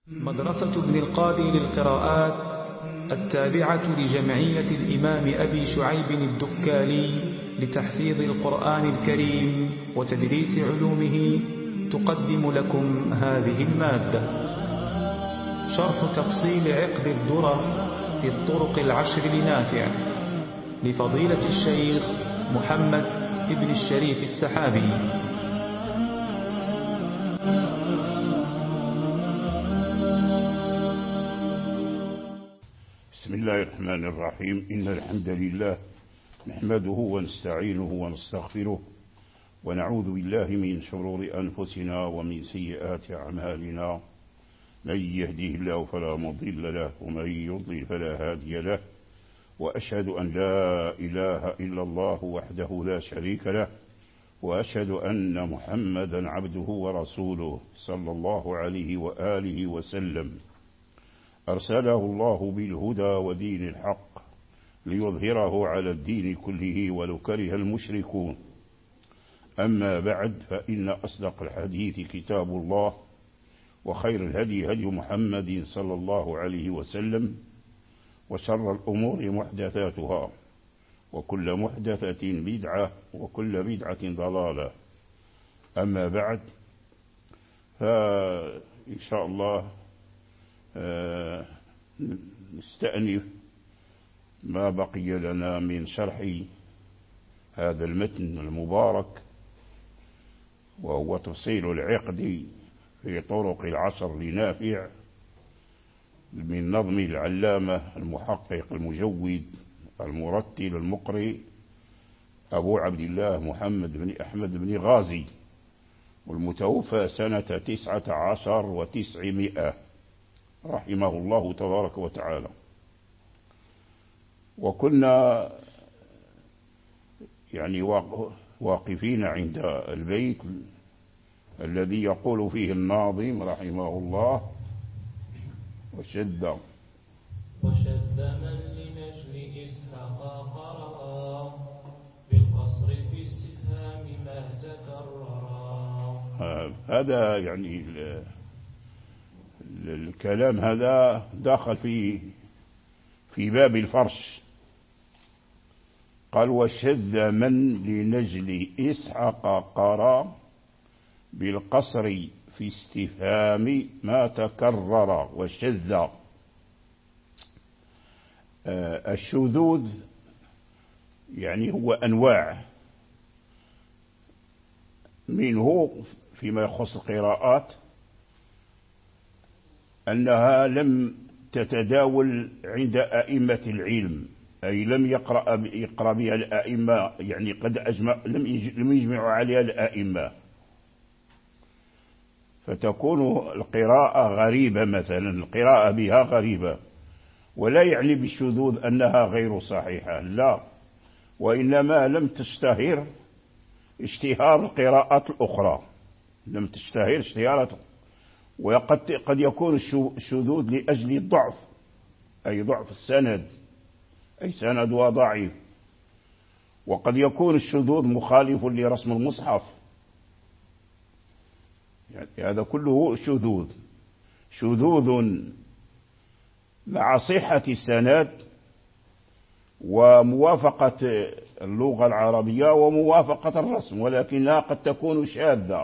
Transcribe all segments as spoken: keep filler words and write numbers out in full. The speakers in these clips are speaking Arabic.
مدرسة ابن القاضي للقراءات التابعة لجمعية الإمام أبي شعيب الدكالي لتحفيظ القرآن الكريم وتدريس علومه تقدم لكم هذه المادة. شرح تفصيل عقد الدرر في الطرق العشر لنافع لفضيلة الشيخ محمد ابن الشريف السحابي. بسم الله الرحمن الرحيم. إن الحمد لله نحمده ونستعينه ونستغفره ونعوذ بالله من شرور أنفسنا ومن سيئات أعمالنا. من يهديه الله فلا مضل له ومن يضلل فلا هادي له، وأشهد أن لا إله إلا الله وحده لا شريك له، وأشهد أن محمدا عبده ورسوله صلى الله عليه وآله وسلم. أرسله الله بالهدى ودين الحق ليظهره على الدين كله ولو كره المشركون. أما بعد، فإن أصدق الحديث كتاب الله، وخير الهدي هدي محمد صلى الله عليه وسلم، وشر الأمور محدثاتها، وكل محدثة بدعة، وكل بدعة ضلالة. أما بعد، فإن شاء الله آه نستأنف ما بقي لنا من شرح هذا المتن المبارك، وهو تفصيل العقد في طرق العشر لنافع من نظم العلامة المحقق المجود المرتل المقرئ أبو عبد الله محمد بن أحمد بن غازي، والمتوفى سنة تسعة عشر وتسعمائة رحمه الله تبارك وتعالى. وكنا يعني واقفين عند البيت الذي يقول فيه الناظم رحمه الله: وشد وشد من لنجل إسحاق قررا بالقصر في استفهام ما تكررا. هذا يعني الكلام هذا داخل في في باب الفرش. قال: وشذ من لنجل إسحاق قرى بالقصر في استفهام ما تكرر. والشذ الشذوذ يعني هو أنواع منه فيما يخص القراءات أنها لم تتداول عند أئمة العلم، أي لم يقرأ يقرأ بها الأئمة، يعني قد أجمع لم يجمعوا عليها الأئمة، فتكون القراءة غريبة. مثلا القراءة بها غريبة، ولا يعني بالشذوذ أنها غير صحيحة، لا، وإنما لم تشتهر اشتهار القراءات الأخرى، لم تشتهر اشتهارات. وقد قد يكون الشذوذ لأجل الضعف، أي ضعف السند، أي سندها ضعيف. وقد يكون الشذوذ مخالف لرسم المصحف، يعني هذا كله شذوذ. شذوذ مع صحة السند وموافقة اللغة العربية وموافقة الرسم، ولكنها قد تكون شاذة،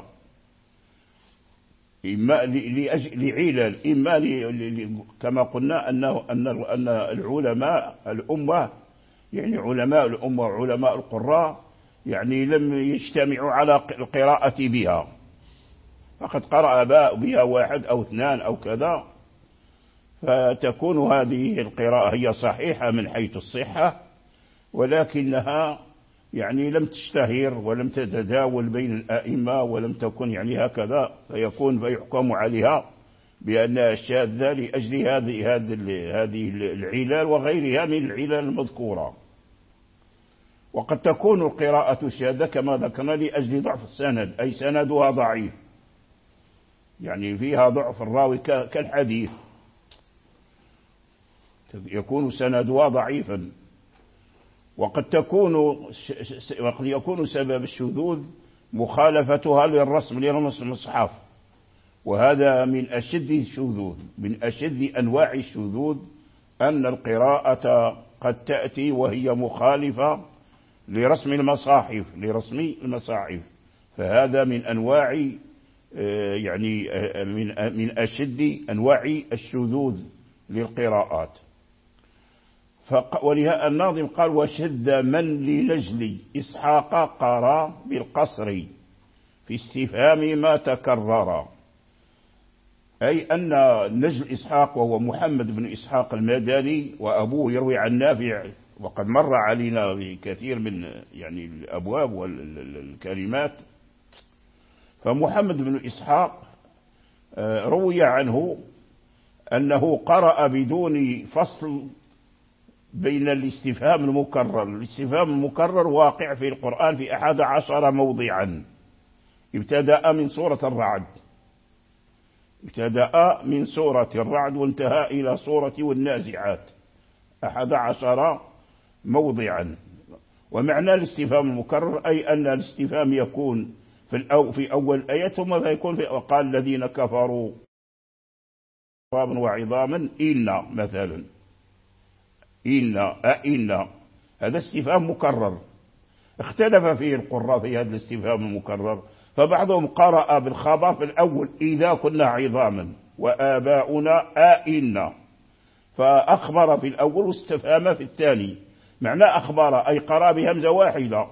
إما لعلل، إما كما قلنا أنه أن العلماء الأمة، يعني علماء الأمة وعلماء القراء، يعني لم يجتمعوا على القراءة بها، فقد قرأ بها واحد أو اثنان أو كذا، فتكون هذه القراءة هي صحيحة من حيث الصحة، ولكنها يعني لم تشتهر ولم تتداول بين الآئمة، ولم تكن يعني هكذا، فيكون فيحكم عليها بأنها شاذة لأجل هذه هذه العلل وغيرها من العلل المذكورة. وقد تكون القراءة شاذة كما ذكرنا لأجل ضعف السند، أي سندها ضعيف، يعني فيها ضعف الراوي كالحديث، يكون سندها ضعيفا. وقد تكون وقد يكون سبب الشذوذ مخالفتها للرسم لرسم المصحف، وهذا من أشد الشذوذ، من أشد أنواع الشذوذ أن القراءة قد تأتي وهي مخالفة لرسم المصاحف لرسم المصاحف فهذا من أنواع يعني من من أشد أنواع الشذوذ للقراءات. ولهذا الناظم قال: وشذ من لنجل إسحاق قرى بالقصر في استفهام ما تكرر. أي أن نجل إسحاق وهو محمد بن إسحاق المدني، وأبوه يروي عن نافع، وقد مر علينا بكثير من يعني الأبواب والكلمات. فمحمد بن إسحاق روي عنه أنه قرأ بدون فصل بين الاستفهام المكرر. الاستفهام المكرر واقع في القرآن في أحد عشر موضعا، ابتدأ من سورة الرعد ابتدأ من سورة الرعد وانتهى إلى سورة والنازعات، أحد عشر موضعا. ومعنى الاستفهام المكرر أي أن الاستفهام يكون في, الأو في أول آية ثم يكون في وقال الذين كفروا عظاما وعظاما إنا مثلا إنا أئنا، هذا استفهام مكرر. اختلف فيه القراء في هذا الاستفهام المكرر، فبعضهم قرأ بالخبر في الأول إذا كنا عظاما وآباؤنا آئنا، فأخبر في الأول واستفهام في الثاني. معنى أخبر أي قرأ بهمزة واحدة،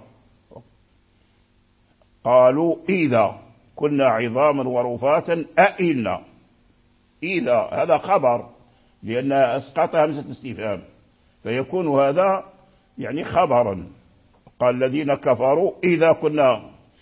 قالوا إذا كنا عظاما ورفاتا أئنا، إذا هذا خبر لأن أسقط همزة الاستفهام، فيكون هذا يعني خبرا. قال الذين كفروا إذا كنا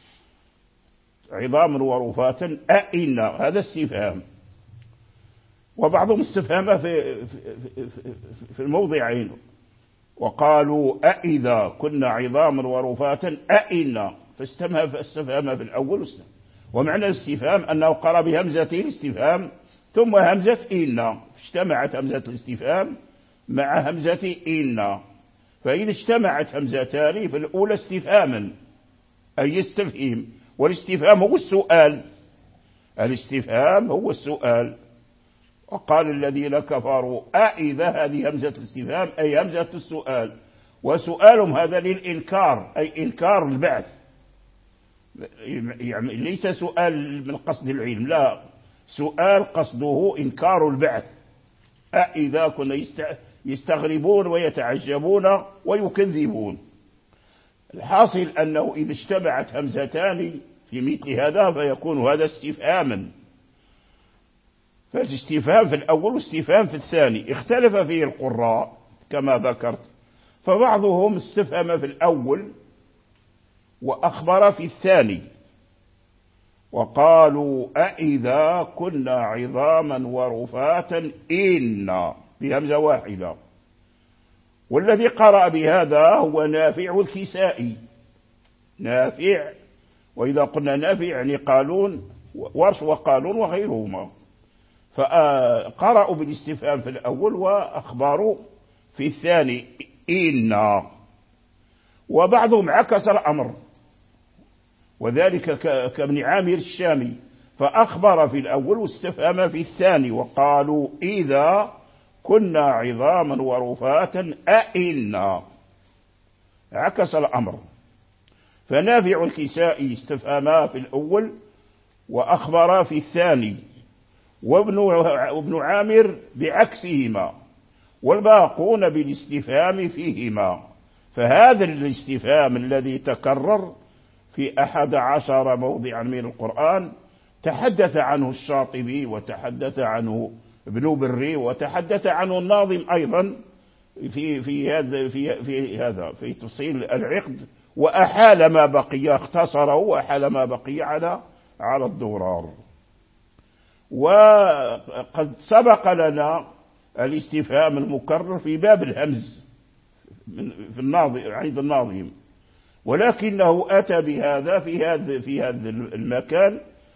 عظاما ورفاتا أئنا، هذا استفهام. وبعضهم استفهام في, في, في الموضعين، وقالوا أئذا كنا عظاما ورفاتا أئنا، فاستفهام في الأول. ومعنى الاستفهام أنه قرأ بهمزة الاستفهام ثم همزة إنا، اجتمعت همزة الاستفهام مع همزة إنا، فإذا اجتمعت همزتان فالأولى استفهاما أي يستفهم، والاستفهام هو السؤال، الاستفهام هو السؤال. وقال الذين كفروا أئذا، هذه همزة الاستفهام أي همزة السؤال، وسؤالهم هذا للإنكار أي إنكار البعث، يعني ليس سؤال من قصد العلم، لا، سؤال قصده إنكار البعث. أئذا كنا يستغربون ويتعجبون ويكذبون. الحاصل أنه إذا اجتمعت همزتان في مثل هذا فيكون هذا استفهاما، فالاستفهام في الأول واستفهام في الثاني. اختلف فيه القراء كما ذكرت، فبعضهم استفهم في الأول وأخبر في الثاني، وقالوا أئذا كنا عظاما ورفاتا إنا، بهمزة واحدة. والذي قرأ بهذا هو نافع الكسائي، نافع، وإذا قلنا نافع يعني قالون ورش وقالون وغيرهما، فقرأوا بالاستفهام في الأول وأخبروا في الثاني إنا. وبعضهم عكس الأمر، وذلك كابن عامر الشامي، فأخبر في الأول واستفهم في الثاني، وقالوا إذا كنا عظاما ورفاتا أئنا، عكس الأمر. فنافع الكسائي استفهما في الأول وأخبر في الثاني، وابن, وابن عامر بعكسهما، والباقون بالاستفهام فيهما. فهذا الاستفهام الذي تكرر في أحد عشر موضعا من القرآن تحدث عنه الشاطبي وتحدث عنه ابن بري وتحدث عنه الناظم أيضا في في هذا في في هذا في تفصيل العقد، وأحال ما بقي، اختصره وأحال ما بقي على على الدورار. وقد سبق لنا الاستفهام المكرر في باب الهمز في الناظم عند الناظم، ولكنه أتى بهذا في هذا في هذا المكان.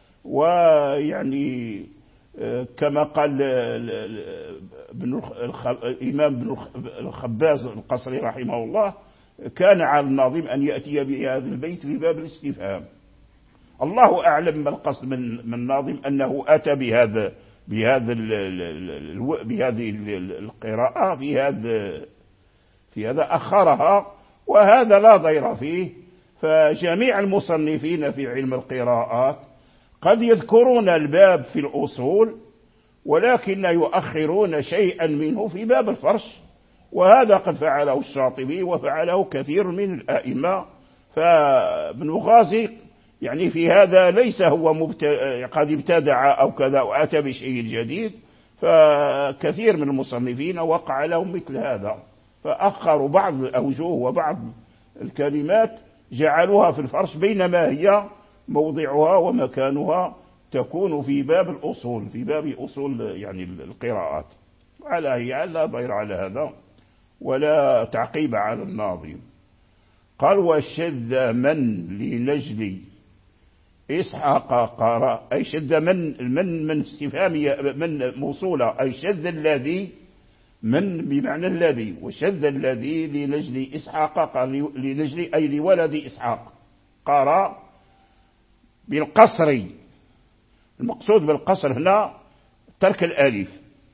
ويعني كما قال ابن الإمام ابن الخباز القصري رحمه الله، كان على الناظم أن يأتي بهذا البيت في باب الاستفهام، الله أعلم ما القصد من من ناظم أنه أتى بهذا بهذا بهذه القراءة في هذا في هذا أخرها، وهذا لا ضير فيه. فجميع المصنفين في علم القراءات قد يذكرون الباب في الأصول، ولكن يؤخرون شيئا منه في باب الفرش، وهذا قد فعله الشاطبي وفعله كثير من الأئمة. فابن غازي يعني في هذا ليس هو مبت... قد ابتدع أو كذا وأتى بشيء جديد، فكثير من المصنفين وقع لهم مثل هذا، فأخروا بعض الأوجه وبعض الكلمات جعلوها في الفرش، بينما هي موضعها ومكانها تكون في باب الأصول، في باب أصول يعني القراءات. على هي لا ضير على هذا ولا تعقيب على الناظم. قال وشذ من لنجلي إسحاق قرأ، أي شذ من من من استفهامية من موصولة، أي شذ الذي من بمعنى الذي، وشذ الذي لنجلي إسحاق قال لنجلي أي لولد إسحاق قرأ بالقصر. المقصود بالقصر هنا ترك الألف،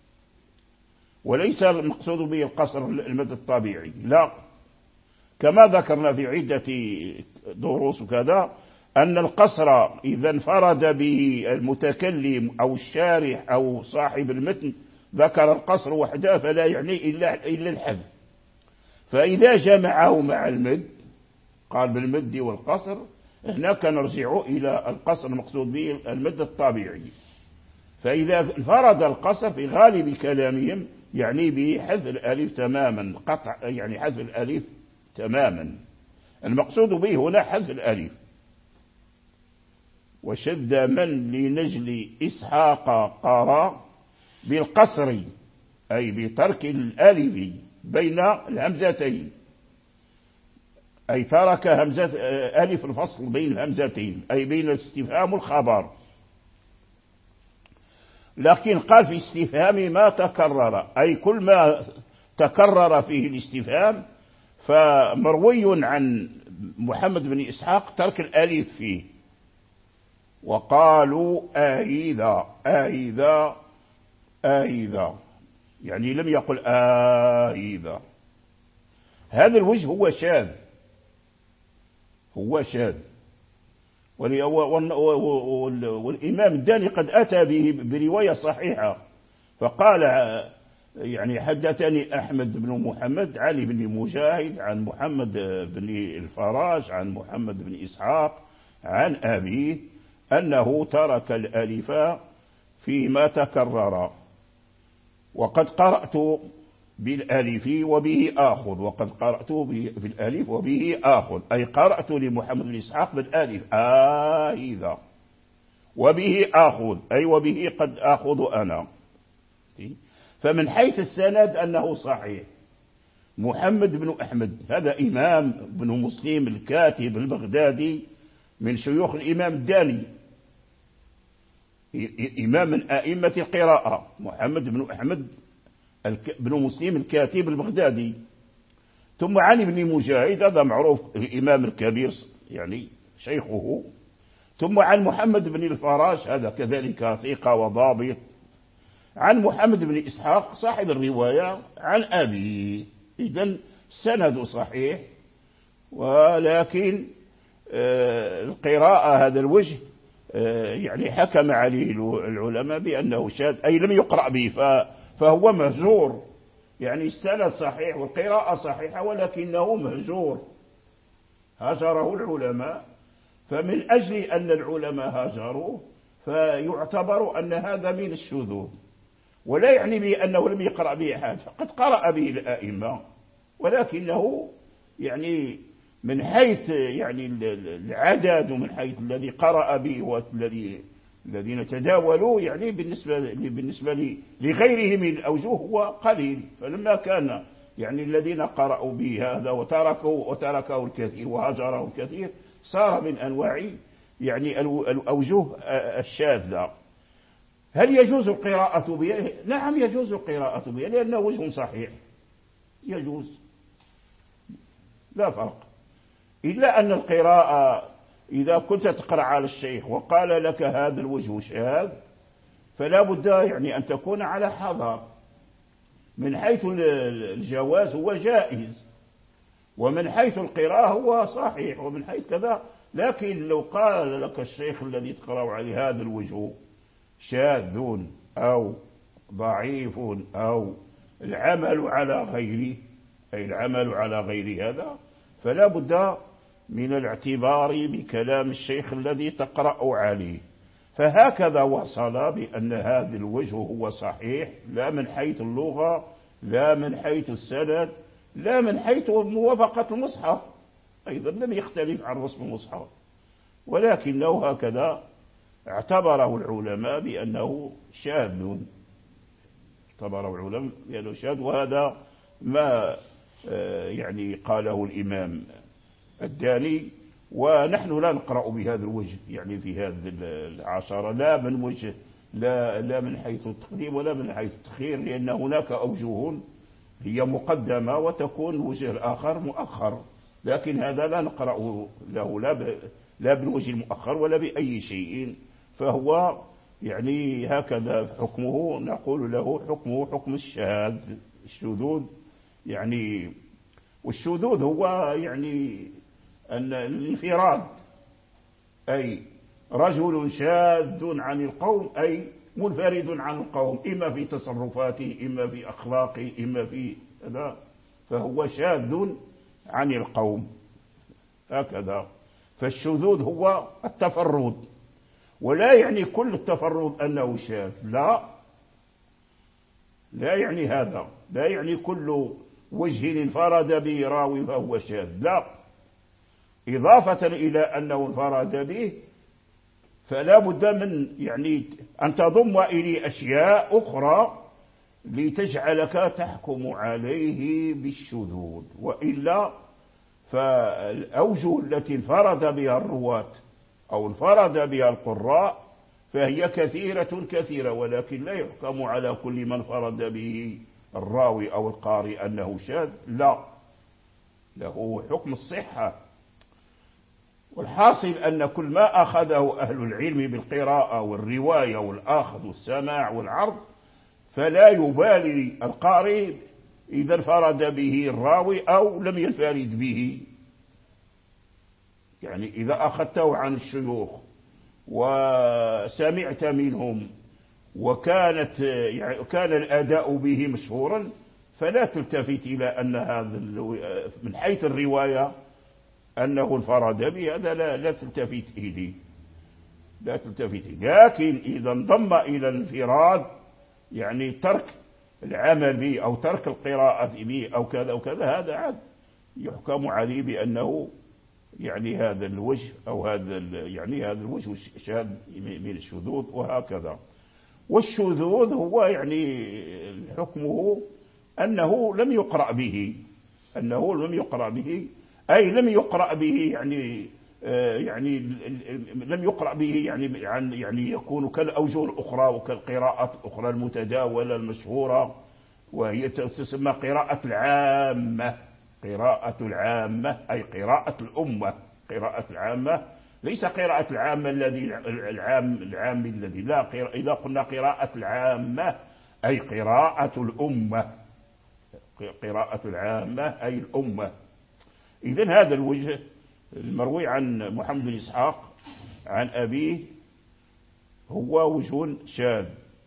وليس المقصود به القصر المد الطبيعي، لا، كما ذكرنا في عدة دروس وكذا أن القصر إذا انفرد به المتكلم أو الشارح أو صاحب المتن ذكر القصر وحده فلا يعني إلا إلا الحذف. فإذا جمعه مع المد قال بالمد والقصر، هناك نرجع إلى القصر المقصود به المد الطبيعي. فإذا انفرد القصر في غالب كلامهم يعني به حذف الألف تماما، قطع يعني حذف الألف تماما، المقصود به هنا حذف الألف. وشد من لنجل إسحاق قرأ بالقصر أي بترك الألف بين الهمزتين، أي ترك همزة ألف الفصل بين الهمزتين، أي بين الاستفهام والخبر. لكن قال في استفهام ما تكرر، أي كل ما تكرر فيه الاستفهام، فمروي عن محمد بن إسحاق ترك الألف فيه. وقالوا آئذا آئذا آئذا، يعني لم يقل آئذا. هذا الوجه هو شاذ، هو شاذ. والإمام الداني قد أتى به برواية صحيحة، فقال يعني حدثني أحمد بن محمد علي بن مجاهد عن محمد بن الفراج عن محمد بن إسحاق عن أبيه أنه ترك الألف فيما تكرر. وقد قرأت بالألف وبه آخذ، وقد قرأت بالألف وبه آخذ، أي قرأت لمحمد بن إسحاق بالألف آئذا، وبه آخذ أي وبه قد آخذ أنا. فمن حيث السند أنه صحيح. محمد بن أحمد هذا إمام بن مسلم الكاتب البغدادي من شيوخ الإمام الداني، إمام من أئمة القراءة، محمد بن أحمد بن مسلم الكاتب البغدادي. ثم علي بن مجاهد هذا معروف الإمام الكبير يعني شيخه. ثم عن محمد بن الفراش هذا كذلك ثقة وضابط. عن محمد بن إسحاق صاحب الرواية عن أبي. إذن سند صحيح، ولكن القراءة هذا الوجه يعني حكم عليه العلماء بأنه شاذ، أي لم يقرأ به، فهو مهجور. يعني السند صحيح والقراءة صحيحة ولكنه مهجور، هجره العلماء. فمن أجل أن العلماء هاجروه فيعتبر أن هذا من الشذوذ، ولا يعني به أنه لم يقرأ به حاجة، قد قرأ به الأئمة، ولكنه يعني من حيث يعني العدد ومن حيث الذي قرأ به والذي الذين تداولوا يعني بالنسبة بالنسبة لغيره من الأوجه هو قليل. فلما كان يعني الذين قرأوا به هذا وتركوا وتركه الكثير وهجره الكثير صار من أنواع يعني الأوجه الشاذة. هل يجوز القراءة به؟ نعم يجوز القراءة به، لأنه وجه صحيح يجوز، لا فرق، إلا أن القراءة إذا كنت تقرأ على الشيخ وقال لك هذا الوجه شاذ فلا بد يعني أن تكون على حذر. من حيث الجواز هو جائز، ومن حيث القراءة هو صحيح، ومن حيث كذا. لكن لو قال لك الشيخ الذي تقرأ عليه هذا الوجه شاذ أو ضعيف أو العمل على غيره، أي العمل على غير هذا، فلا بد من الاعتبار بكلام الشيخ الذي تقرأ عليه. فهكذا وصل بأن هذا الوجه هو صحيح، لا من حيث اللغة، لا من حيث السند، لا من حيث موافقة المصحف، أيضا لم يختلف عن رسم المصحف، ولكنه هكذا اعتبره العلماء بأنه شاذ، اعتبره العلماء بأنه شاذ. وهذا ما يعني قاله الإمام الداني. ونحن لا نقرأ بهذا الوجه يعني في هذه العشرة، لا من وجه لا, لا من حيث التقديم ولا من حيث التأخير، لأن هناك أوجه هي مقدمة وتكون وجه الآخر مؤخر، لكن هذا لا نقرأ له لا, لا بالوجه المؤخر ولا بأي شيء. فهو يعني هكذا حكمه، نقول له حكمه حكم الشاذ، الشذوذ يعني. والشذوذ هو يعني أن الانفراد، أي رجل شاذ عن القوم، أي منفرد عن القوم، إما في تصرفاته إما في أخلاقه إما في هذا، فهو شاذ عن القوم هكذا. فالشذوذ هو التفرد، ولا يعني كل التفرد أنه شاذ، لا لا يعني هذا، لا يعني كل وجه انفرد به راوي فهو شاذ، لا. إضافة إلى أنه انفرد به فلا بد من يعني أن تضم إليه أشياء أخرى لتجعلك تحكم عليه بالشذوذ، وإلا فالأوجه التي انفرد بها الرواة أو انفرد بها القراء فهي كثيرة كثيرة، ولكن لا يحكم على كل من انفرد به الراوي أو القارئ أنه شاذ، لا، له حكم الصحة. والحاصل أن كل ما أخذه أهل العلم بالقراءة والرواية والأخذ والسماع والعرض فلا يبالي القارئ إذا انفرد به الراوي أو لم ينفرد به. يعني إذا أخذته عن الشيوخ وسمعت منهم وكانت يعني كان الأداء به مشهورا فلا تلتفت إلى أن هذا من حيث الرواية أنه انفرد به، هذا لا, لا تلتفت إليه، لا تلتفت إليه. لكن إذا انضم إلى الانفراد يعني ترك العمل به أو ترك القراءة به أو كذا أو كذا، هذا عاد يحكم عليه بأنه يعني هذا الوجه أو هذا يعني هذا الوجه شاذ من الشذوذ وهكذا. والشذوذ هو يعني حكمه أنه لم يقرأ به، أنه لم يقرأ به أي لم يقرأ به يعني آه يعني لم يقرأ به يعني عن يعني يكون كالأوجه الأخرى وكالقراءة الأخرى المتداولة المشهورة، وهي تسمى قراءة العامة، قراءة العامة أي قراءة الأمة، قراءة العامة، ليس قراءة العامة الذي العام العام الذي لا، إذا قلنا قراءة العامة أي قراءة الأمة، قراءة العامة أي الأمة. إذن هذا الوجه المروي عن محمد بن إسحاق عن أبيه هو وجه شاذ.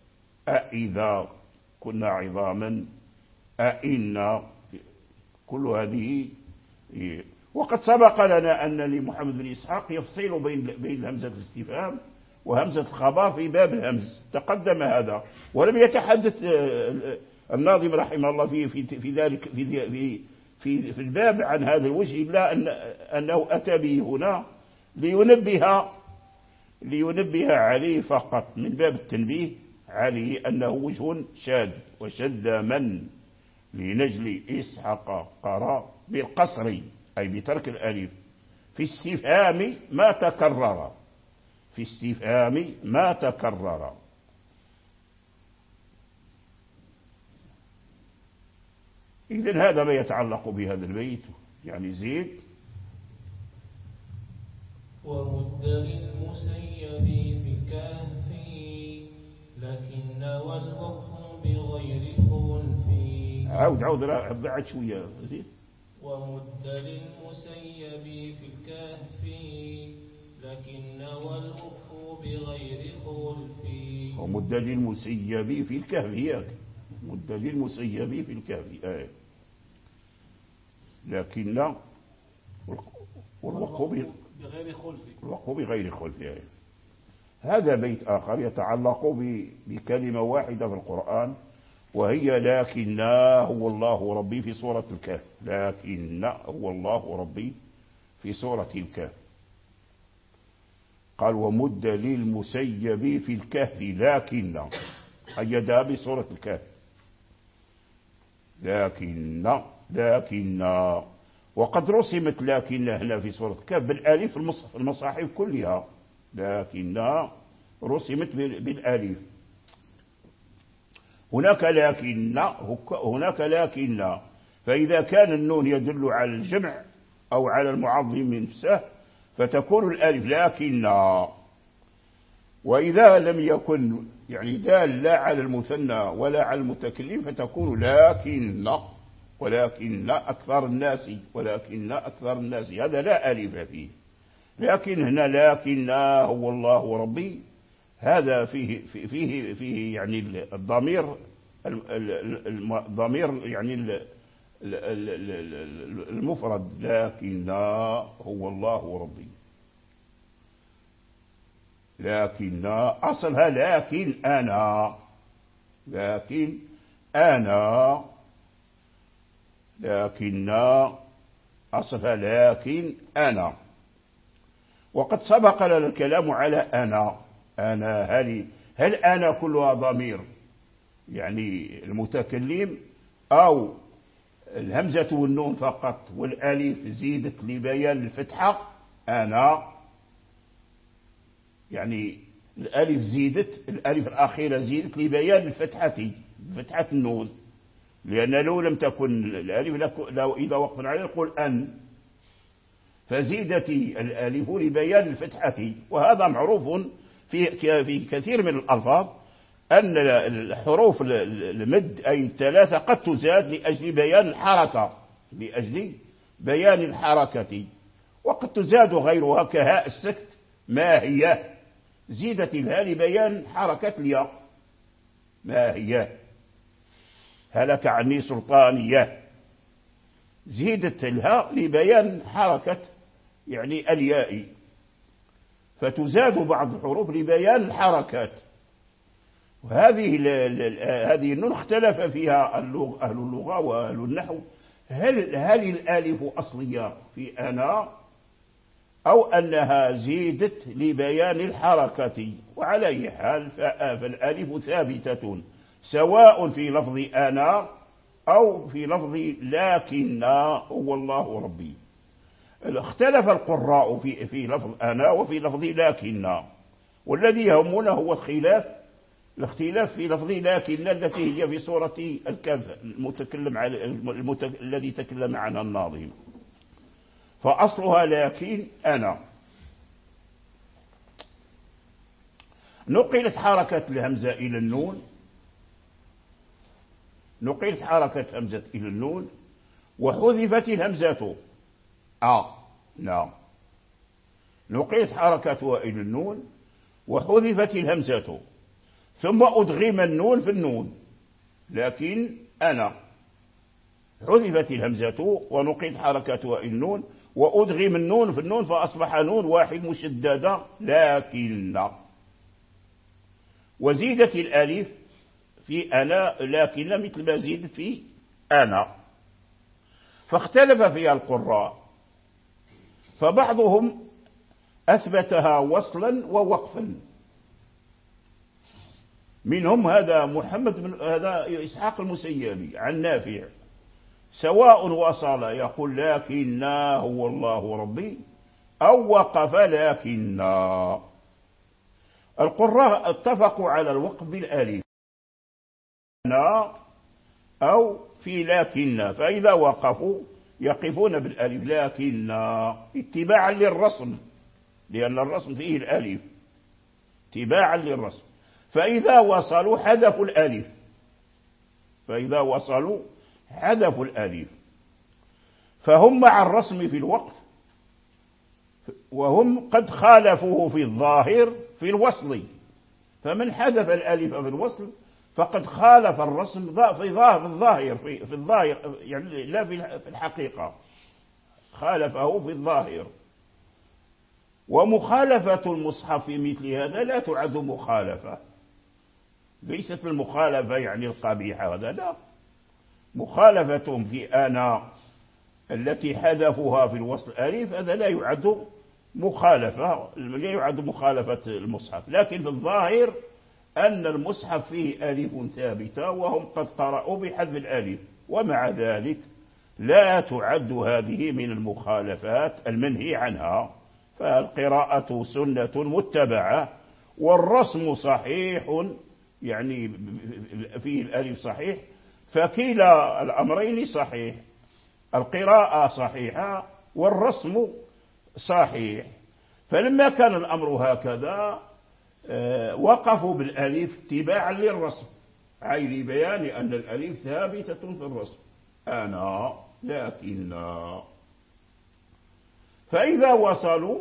أإذا كنا عظاما أئنا، كل هذه. وقد سبق لنا أن لمحمد بن إسحاق يفصل بين بين همزة الاستفهام وهمزة الخبر في باب الهمز، تقدم هذا، ولم يتحدث الناظم رحمه الله في في في ذلك في في في, في الباب عن هذا الوجه، إلا أن أنه أتى به هنا لينبه لينبه عليه فقط من باب التنبيه عليه أنه وجه شاذ. وشذ من لنجل إسحاق قرأ بالقصر أي بترك الألف في استفهام ما تكرر، في استفهام ما تكرر. إذن هذا ما يتعلق بهذا البيت. يعني زيد ومد للمسيب في الكهف لكن والوقف بغير خلف. عود عود بعد شوية زين. ومد للمسيب في الكهف لكن والوقف بغير خلف. ومد للمسيب في الكهف هيك مد للمسيب في الكهف آه. لكن والوقف بغير خلف الوقف بغير خلف آه. هذا بيت آخر يتعلق بكلمة واحدة في القرآن وهي لكن هو الله ربي في سورة الكهف. لكن هو الله ربي في سورة الكهف. قال ومد للمسيب في الكهف لكن أيدها بسورة الكهف. لكن لكن وقد رسمت لكن هنا في سورة الكهف بالآلف في المصاحف كلها. لكن رسمت بالآلف. هناك لكن هناك لكن فإذا كان النون يدل على الجمع أو على المعظم نفسه فتكون الألف لكن. وإذا لم يكن يعني دال لا على المثنى ولا على المتكلم فتكون لكن. ولكن أكثر الناس ولكن أكثر الناس هذا لا ألف فيه. لكن هنا لكن هو الله ربي هذا فيه فيه فيه يعني الضمير الضمير يعني المفرد. لكن هو الله ربي. لكن أصلها لكن أنا. لكن أنا لكن أصلها لكن أنا. وقد سبق لنا الكلام على أنا. أنا هل هل أنا كلها ضمير يعني المتكلم أو الهمزة والنون فقط والألف زيدت لبيان الفتحة. أنا يعني الألف زيدت الألف الأخيرة زيدت لبيان الفتحة فتحة النون لأن لو لم تكن الألف لو إذا وقفنا عليه نقول أن فزيدت الألف لبيان الفتحة. وهذا معروف في في كثير من الألفاظ أن الحروف المد أي الثلاثة قد تزاد لأجل بيان الحركة لأجل بيان الحركة وقد تزاد غيرها كهاء السكت ما هي زيدت الها لبيان حركة الياء. ما هي هلك عني سلطانية زيدت الها لبيان حركة يعني الياء فتزاد بعض الحروف لبيان الحركات. وهذه هذه النون اختلف فيها أهل اللغة وأهل النحو هل هل الألف أصلية في أنا أو أنها زيدت لبيان الحركة. وعلى أي حال فالألف ثابتة سواء في لفظ أنا أو في لفظ لكن هو الله ربي. اختلف القراء في في لفظ أنا وفي لفظ لكن والذي يهمنا هو الخلاف الاختلاف في لفظ لكن التي هي في سورة الكهف المتكلم على المتك... الذي تكلم عنها الناظم. فأصلها لكن أنا. نقلت حركة الهمزة إلى النون نقلت حركة همزة إلى النون وحذفت الهمزة آه نعم نقلت حركتها إلى النون وحذفت الهمزة ثم أدغم النون في النون. لكن أنا حذفت الهمزة ونقلت حركتها إلى النون وأدغم النون في النون فأصبح نون واحد مشددة لكن. وزيدت الألف في أنا لكن مثل ما زيدت في أنا. فاختلف فيها القراء فبعضهم أثبتها وصلا ووقفا. منهم هذا محمد بن هذا إسحاق المسيبي عن نافع سواء وصل يقول لكن هو الله ربي أو وقف لكن. القراء اتفقوا على الوقف بالألف أو في لكن فإذا وقفوا يقفون بالألف لكن اتباعا للرسم لأن الرسم فيه الألف تباعا للرسم. فإذا وصلوا حذفوا الألف فإذا وصلوا حذفوا الألف فهم مع الرسم في الوقف، وهم قد خالفوه في الظاهر في الوصل. فمن حذف الألف في الوصل فقد خالف الرسم في الظاهر في الظاهر يعني لا في الحقيقة، خالفه في الظاهر. ومخالفة المصحف في مثل هذا لا تعد مخالفة، ليست المخالفة يعني القبيحة، هذا لا، مخالفة في أنا التي حذفوها في الوصل ألف هذا لا يعد مخالفة، لا يعد مخالفة المصحف. لكن في الظاهر أن المصحف فيه ألف ثابتة وهم قد قرأوا بحذف الألف، ومع ذلك لا تعد هذه من المخالفات المنهي عنها. فالقراءة سنة متبعة، والرسم صحيح يعني فيه الألف صحيح، فكلا الأمرين صحيح، القراءة صحيحة والرسم صحيح. فلما كان الأمر هكذا وقفوا بالألف تباعا للرسم، أي لبيان أن الألف ثابتة في الرسم أنا لكن. فإذا وصلوا،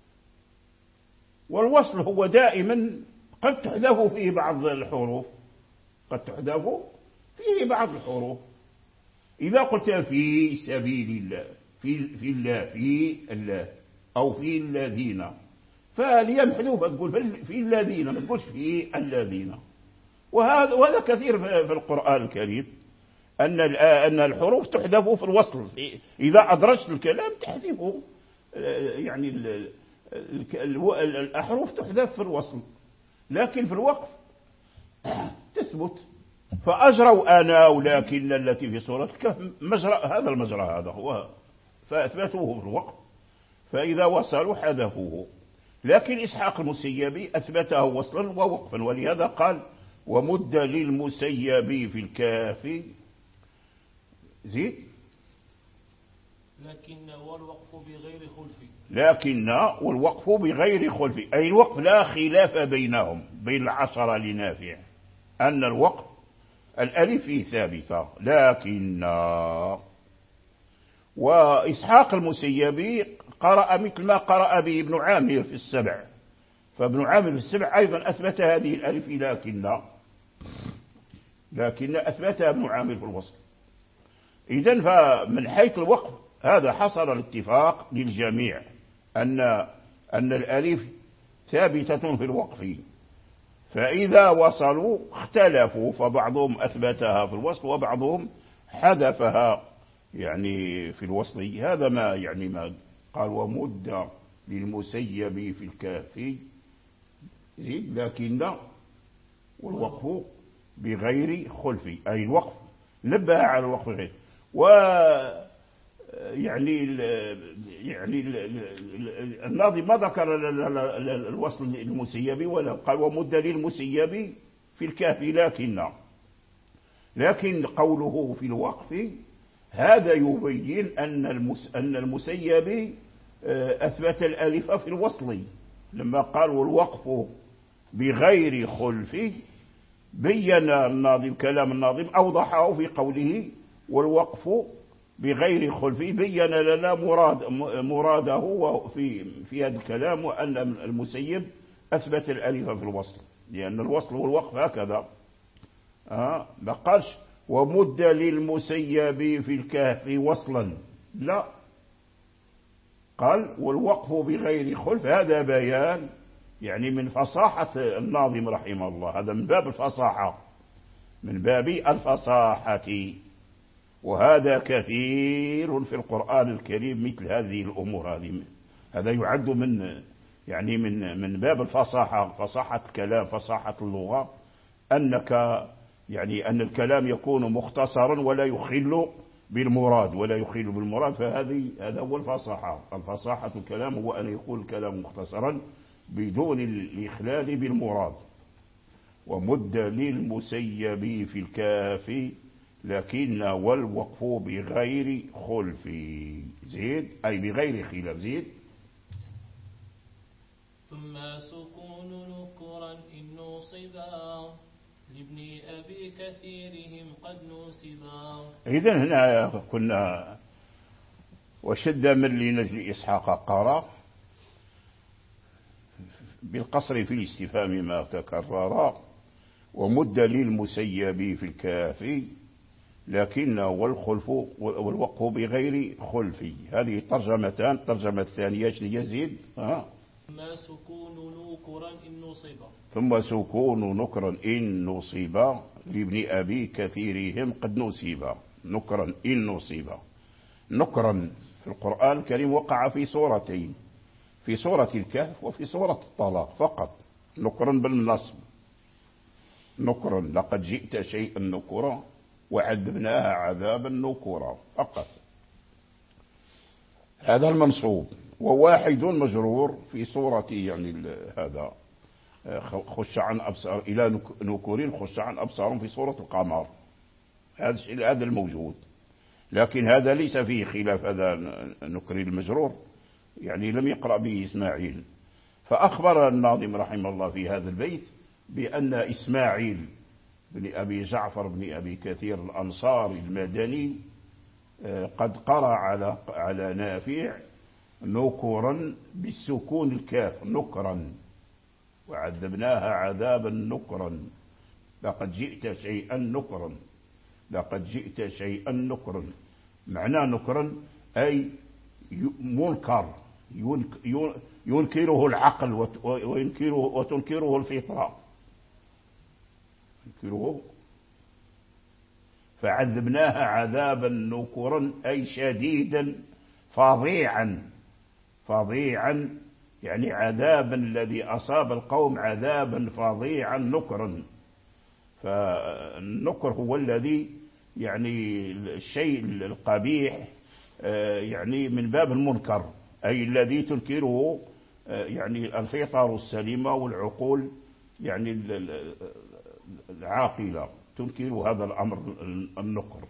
والوصل هو دائما قد تحذف فيه بعض الحروف، قد تحذف فيه بعض الحروف. إذا قلت في سبيل الله، في في الله في الله أو في الذين، فاليا محذوفة تقول في الذين، ما تقولش في الذين. وهذا وهذا كثير في القرآن الكريم، أن أن الحروف تحذف في الوصل، إذا أدرجت الكلام تحذفه، يعني الأحرف تحذف في الوصل، لكن في الوقف تثبت. فأجروا أنا ولكن التي في سورة الكهف مجرى هذا المجرى هذا هو، فأثبتوه في الوقف، فإذا وصلوا حذفوه. لكن إسحاق المسيبي أثبته وصلا ووقفا، ولهذا قال ومد للمسيبي في الكافي زيد لكن والوقف بغير خلف، لكن والوقف بغير خلف، أي الوقف لا خلاف بينهم بين العشرة لنافع أن الوقف الألف ثابتة. لكن وإسحاق المسيبي قرأ مثل ما قرأ به ابن عامر في السبع، فابن عامر في السبع أيضا أثبت هذه الألف لكن لكن أثبتها ابن عامر في الوصل. إذن فمن حيث الوقف هذا حصل الاتفاق للجميع أن أن الألف ثابتة في الوقف. فإذا وصلوا اختلفوا، فبعضهم أثبتها في الوصل وبعضهم حذفها يعني في الوصل. هذا ما يعني ما قال ومد للمسيب في الكافي زيد لكن والوقف بغير خلف، أي الوقف نبه على الوقف غير. و يعني ال يعني ال الناظم ما ذكر الوصل المسيبي ولا قال ومد للمسيبي في الكافي، لكن لكن قوله في الوقف هذا يبين أن المس أن المسيبي أثبت الألف في الوصل. لما قال والوقف بغير خلف بين الناظم كلام الناظم أوضحه في قوله والوقف بغير خلف، بين لنا مراد مراده في في هذا الكلام، وأن المسيب أثبت الألف في الوصل، لأن الوصل والوقف هكذا. آه ما قالش ومد للمسيب في الكهف وصلا، لا، قال والوقف بغير خلف. هذا بيان يعني من فصاحة الناظم رحمه الله، هذا من باب الفصاحة، من باب الفصاحة. وهذا كثير في القرآن الكريم مثل هذه الأمور، هذه هذا يعد من يعني من من باب الفصاحة، فصاحة الكلام، فصاحة اللغة، أنك يعني أن الكلام يكون مختصرا ولا يخل بالمراد ولا يخل بالمراد فهذه هذا هو الفصاحة. الفصاحة الكلام هو أن يكون الكلام مختصرا بدون الإخلال بالمراد. ومد للمسيب في الكافي لكن والوقف بغير خلف زيد، أي بغير خلاف زيد ثم سكون نكرا إن نوصبا لابن أبي كثيرهم قد نوسبا. إذن هنا كنا وشد من لنجل إسحاق قرأ بالقصر في الاستفهام ما تكرر ومد للمسيب في الكافي لكن والخلف والوقف بغير خلفي. هذه ترجمتان. الترجمة الثانية يزيد ها ثم سكون نكرا إن نصب ثم سكون نكرا إن نصب لابن أبي كثيرهم قد نصب نكرا إن نصب. نكرا في القرآن الكريم وقع في سورتين، في سورة الكهف وفي سورة الطلاق فقط. نكرا بالنصب، نكرا لقد جئت شيئا نكرا وعذبناها عذابا نكرا فقط. هذا المنصوب. وواحد مجرور في سورة يعني هذا خش عن أبصار إلى نكورين خش عن أبصارهم في سورة القمر. هذا هذا الموجود، لكن هذا ليس فيه خلاف. هذا نكري المجرور يعني لم يقرأ به إسماعيل. فأخبر الناظم رحمه الله في هذا البيت بأن إسماعيل بن أبي جعفر بن أبي كثير الأنصاري المدني قد قرأ على على نافع نكرا بالسكون الكاف نكرا وعذبناها عذابا نكرا لقد جئت شيئا نكرا لقد جئت شيئا نكرا. معنى نكرا أي منكر ينكره العقل وينكره وتنكره الفطرة ينكره. فعذبناها عذابا نكرا أي شديدا فظيعا فظيعا يعني عذابا الذي أصاب القوم عذابا فظيعا نكرا. فالنكر هو الذي يعني الشيء القبيح يعني من باب المنكر أي الذي تنكره يعني الفطر السليمة والعقول يعني العاقلة تنكر هذا الأمر النكر.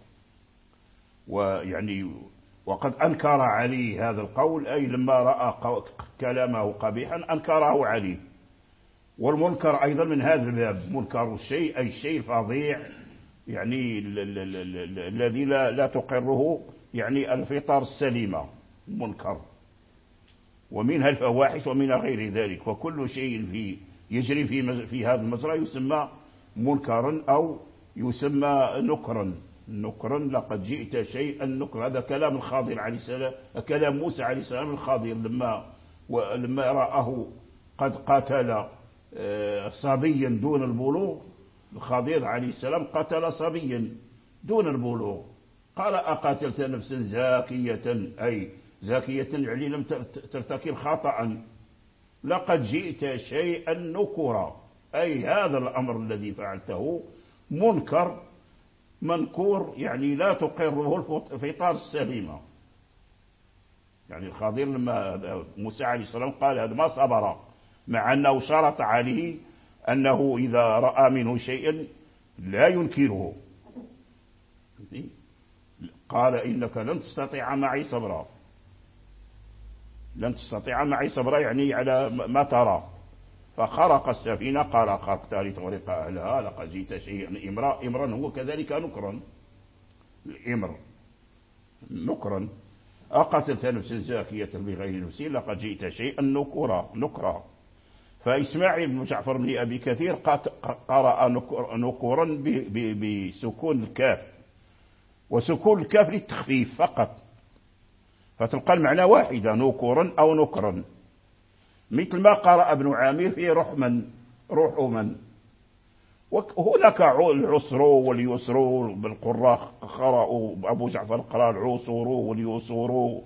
ويعني وقد أنكر علي هذا القول أي لما رأى كلامه قبيحا أنكره عليه. والمنكر أيضا من هذا الباب منكر الشيء أي الشيء الفظيع يعني الذي لا, لا تقره يعني الفطر السليمة منكر. ومنها الفواحش ومنها غير ذلك. وكل شيء في يجري في, في هذا المجرى يسمى منكرا أو يسمى نكرا نكرا. لقد جئت شيئا نكرا. هذا كلام الخضر عليه السلام كلام موسى عليه السلام الخضر لما لما رآه قد قتل صبيا دون البلوغ. الخضر عليه السلام قتل صبيا دون البلوغ قال أقاتلت نفسا زاكية أي زاكية يعني لم ترتكب خطأ لقد جئت شيئا نكرا أي هذا الأمر الذي فعلته منكر منكور يعني لا تقره الفطار السليمة. يعني الخضر لما موسى عليه السلام قال هذا ما صبر مع أنه شرط عليه أنه إذا رأى منه شيئا لا ينكره. قال إنك لن تستطيع معي صبرا لن تستطيع معي صبرا يعني على ما ترى. فخرق السفينة قال خرقت لتغرق أهلها لقد جئت شيئا إمرا. إمرا هو كذلك نكرا الإمر نكرا. أقتلت نفسا زاكية بغير نفس لقد جئت شيئا نكرا نكرا. فإسماعيل بن جعفر بن أبي كثير قرأ نكرا بسكون الكاف وسكون الكاف للتخفيف فقط فتلقى المعنى واحدة نكرا أو نكرا. مثل ما قرأ ابن عامر في رحما رحما. وهناك العسر واليسر بالقراء قرأوا أبو جعفر قرأ العسر واليسر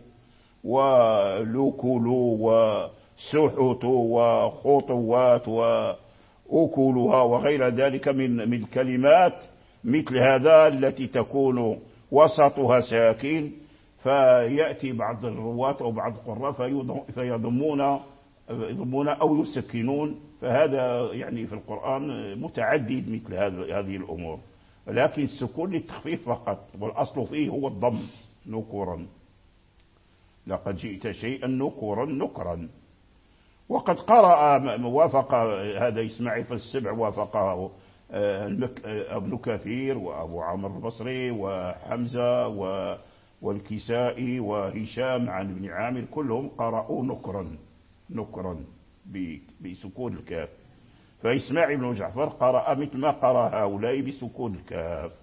ولوكلوا وسحت وخطوات وأكلها وغير ذلك من من الكلمات مثل هذا التي تكون وسطها ساكن. فيأتي بعض الرواة أو بعض القراء فيضمون يضمون أو يسكنون. فهذا يعني في القرآن متعدد مثل هذه الأمور لكن السكون للتخفيف فقط والأصل فيه هو الضم نكرا. لقد جئت شيئا نكرا نكرا. وقد قرأ وافق هذا إسماعيل في السبع، وافقه ابن كثير وأبو عمرو البصري وحمزة والكسائي وهشام عن ابن عامر، كلهم قرأوا نكرا نكرا بسكون الكاف. فإسماعيل بن جعفر قرأ مثل ما قرأ هؤلاء بسكون الكاف.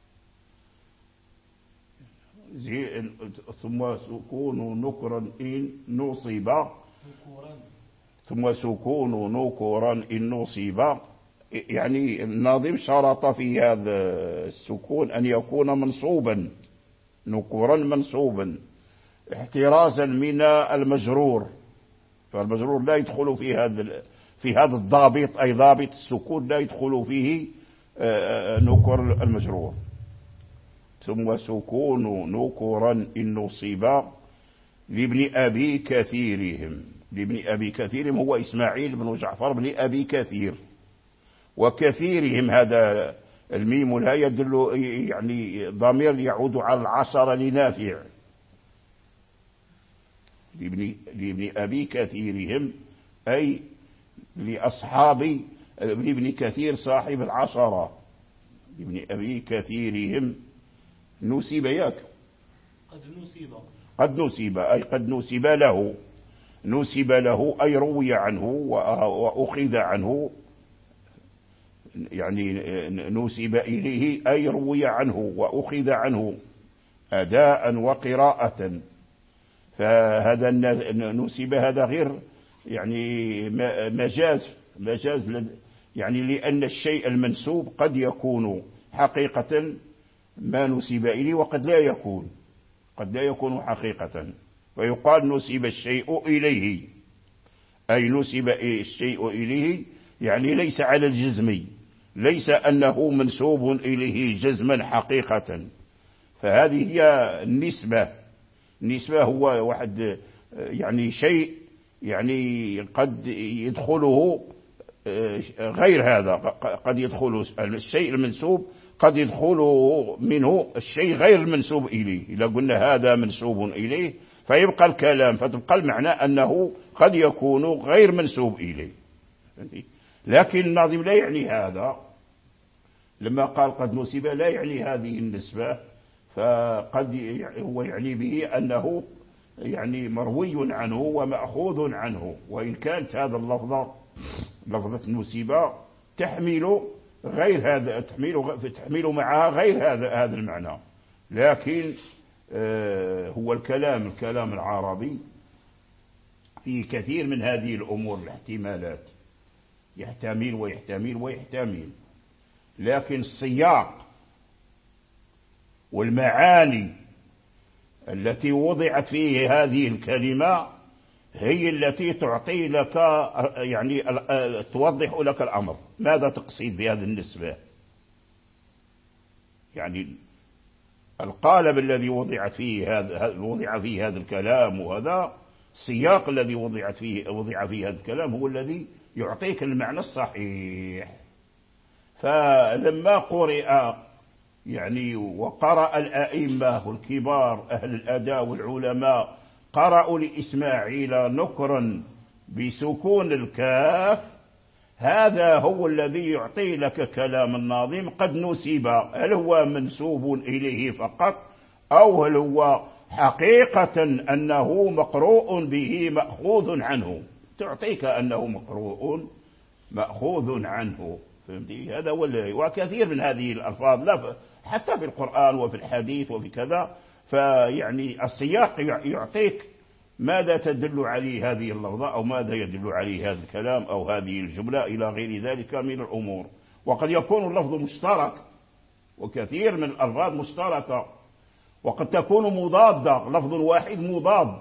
ثم سكون نكرا إن نصب، ثم سكون نكرا إن نصب، يعني الناظم شرط في هذا السكون أن يكون منصوبا، نكرا منصوبا احترازا من المجرور، فالمجرور لا يدخل في هذا في هذا الضابط، أي ضابط السكون لا يدخل فيه نكر المجرور. ثم سكون نكرا إن نصب لابن أبي كثيرهم، لابن أبي كثيرهم هو إسماعيل بن جعفر بن أبي كثير، وكثيرهم هذا الميم لا يدل يعني ضمير يعود على العشرة لنافع، لابن, لابن أبي كثيرهم أي لأصحاب ابن كثير صاحب العشرة، ابن أبي كثيرهم نسب ياك قد نسب قد نسب أي قد نسب له، نسب له أي روي عنه وأخذ عنه، يعني نسب إليه أي روي عنه وأخذ عنه أداء وقراءة. فهذا نسب هذا غير يعني مجاز، مجاز يعني لأن الشيء المنسوب قد يكون حقيقة ما نسب إليه وقد لا يكون، قد لا يكون حقيقة، ويقال نسب الشيء إليه، أي نسب الشيء إليه يعني ليس على الجزم، ليس أنه منسوب إليه جزما حقيقة. فهذه هي النسبة. النسبة هو واحد يعني شيء يعني قد يدخله غير هذا، قد يدخله الشيء المنسوب قد يدخله منه الشيء غير المنسوب إليه. إذا قلنا هذا منسوب إليه فيبقى الكلام، فتبقى المعنى أنه قد يكون غير منسوب إليه. لكن الناظم لا يعني هذا، لما قال قد نسب لا يعني هذه النسبة، فقد هو يعني به أنه يعني مروي عنه ومأخوذ عنه، وإن كانت هذا اللفظة لفظة نسب تحمل غير هذا، تحمل تحمل معها غير هذا هذا المعنى. لكن آه هو الكلام الكلام العربي في كثير من هذه الأمور الاحتمالات، يحتمل ويحتمل ويحتمل، لكن السياق والمعاني التي وضعت فيه هذه الكلمة هي التي تعطي لك يعني توضح لك الأمر، ماذا تقصد بهذه النسبة. يعني القالب الذي وضعت فيه هذا وضع فيه هذا الكلام، وهذا السياق الذي وضعت فيه وضع فيه هذا الكلام هو الذي يعطيك المعنى الصحيح. فلما قرئ يعني وقرأ الأئمة الكبار أهل الأداء والعلماء قرأوا لإسماعيل نكرا بسكون الكاف، هذا هو الذي يعطي لك كلام الناظم قد نسب، هل هو منسوب إليه فقط أو هل هو حقيقة أنه مقروء به مأخوذ عنه، تعطيك أنه مقروء مأخوذ عنه. فهمتي؟ هذا هو. وكثير من هذه الألفاظ لا حتى في القرآن وفي الحديث وفي كذا، فيعني السياق يعطيك ماذا تدل عليه هذه اللفظة أو ماذا يدل عليه هذا الكلام أو هذه الجملة إلى غير ذلك من الأمور. وقد يكون اللفظ مشترك، وكثير من الألفاظ مشتركة، وقد تكون مضادة، لفظ واحد مضاد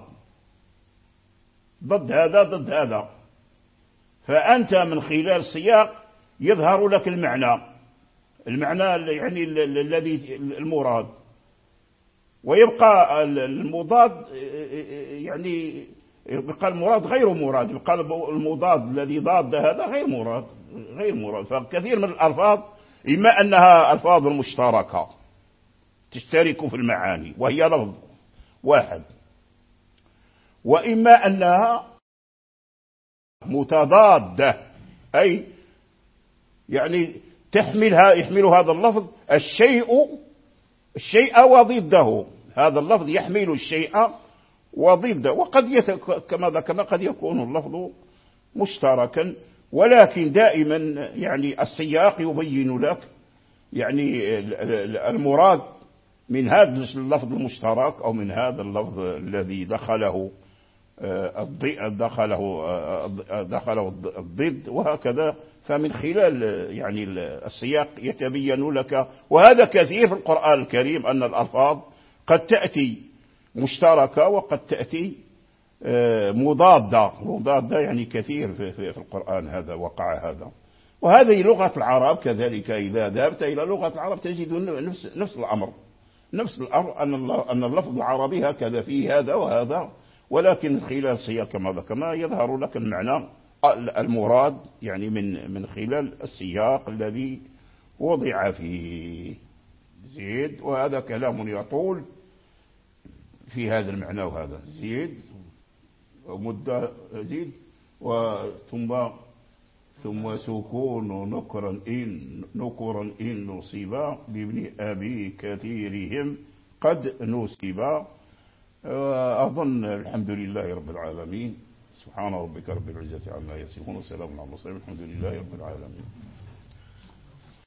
ضد هذا ضد هذا، فأنت من خلال السياق يظهر لك المعنى المعنى يعني الذي المراد، ويبقى المضاد يعني يبقى المراد غير مراد، يبقى المضاد الذي ضاد هذا غير مراد غير مراد. فكثير من الألفاظ إما أنها ألفاظ مشتركة تشترك في المعاني وهي لفظ واحد، وإما أنها متضادة، أي يعني تحملها يحمل هذا اللفظ الشيء الشيء وضده، هذا اللفظ يحمل الشيء وضده. وقد يت... كما ذكرنا قد يكون اللفظ مشتركا، ولكن دائما يعني السياق يبين لك يعني المراد من هذا اللفظ المشترك أو من هذا اللفظ الذي دخله دخله دخله الضد، وهكذا. فمن خلال يعني السياق يتبين لك، وهذا كثير في القرآن الكريم أن الألفاظ قد تأتي مشتركة وقد تأتي مضادة. مضادة يعني كثير في, في, في القرآن هذا وقع هذا. وهذه لغة العرب كذلك، إذا ذهبت إلى لغة العرب تجد نفس, نفس الأمر نفس الأمر أن, أن اللفظ العربي هكذا فيه هذا وهذا، ولكن خلال السياق كما ذكرنا يظهر لك المعنى المراد يعني من من خلال السياق الذي وضع فيه. زيد. وهذا كلام يطول في هذا المعنى وهذا. زيد ومدة زيد وثم ثم سكون نكرا إن نكرا إن نصيبا بابن أبي كثيرهم قد نصيبا. أظن الحمد لله رب العالمين. سبحان ربك رب العزة عما يصفون وسلام على المرسلين، الحمد لله رب العالمين.